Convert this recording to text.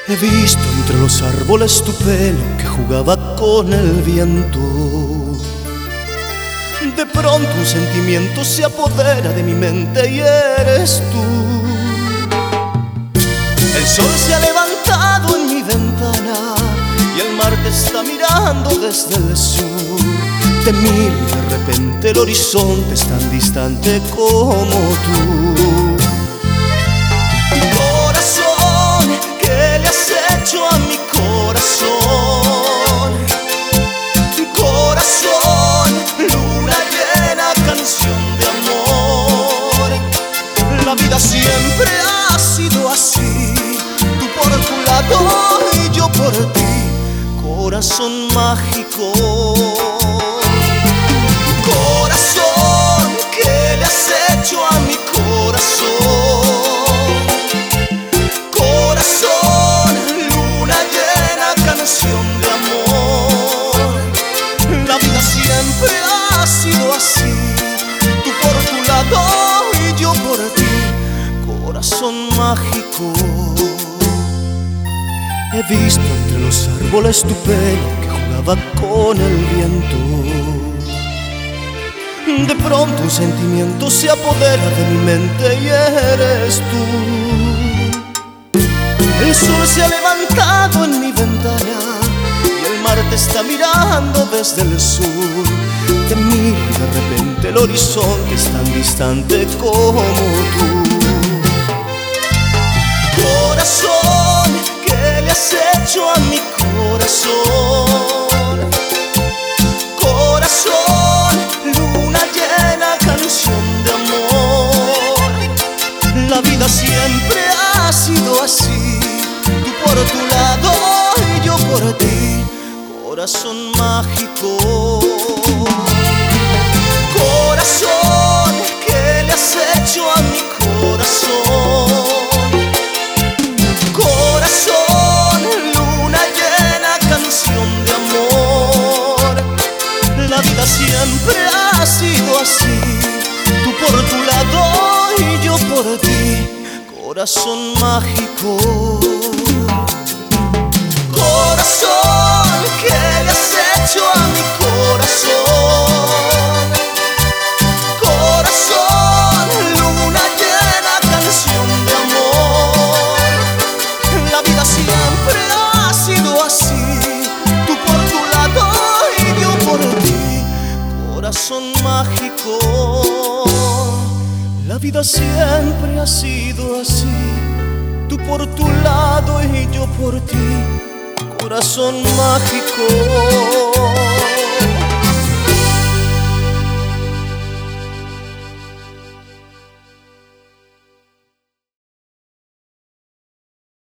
He visto entre los árboles tu pelo que jugaba con el viento. De pronto un sentimiento se apodera de mi mente y eres tú. El sol se ha levantado en mi ventana y el mar te está mirando desde el sur. Te miro y de repente el horizonte es tan distante como tú. Corazón, ¿qué le has hecho a mi corazón? Corazón, luna llena, canción de amor. La vida siempre ha sido así, tú por tu lado y yo por ti. Corazón mágico. Corazón, ¿qué le has hecho a mi corazón? Corazón, luna llena, canción de amor. La vida siempre ha sido así, tú por tu lado y yo por ti. Corazón mágico. He visto entre los árboles tu pelo que jugaba con el viento. De pronto un sentimiento se apodera de mi mente y eres tú. El sol se ha levantado en mi ventana y el mar te está mirando desde el sur. Te miro y de repente el horizonte es tan distante como tú. Corazón, ¿qué le has hecho a mi corazón? Corazón, luna llena, canción de amor. La vida siempre ha sido así, tú por tu lado y yo por ti. Corazón mágico. Corazón, ¿qué le has hecho a mi corazón? Corazón, luna llena, canción de amor. La vida siempre ha sido así, tú por tu lado y yo por ti. Corazón mágico. Corazón, ¿qué le has hecho a mi corazón? Corazón, luna llena, canción de amor. La vida siempre ha sido así, tú por tu lado y yo por ti. Corazón mágico. La vida siempre ha sido así, tú por tu lado y yo por ti. Corazón mágico.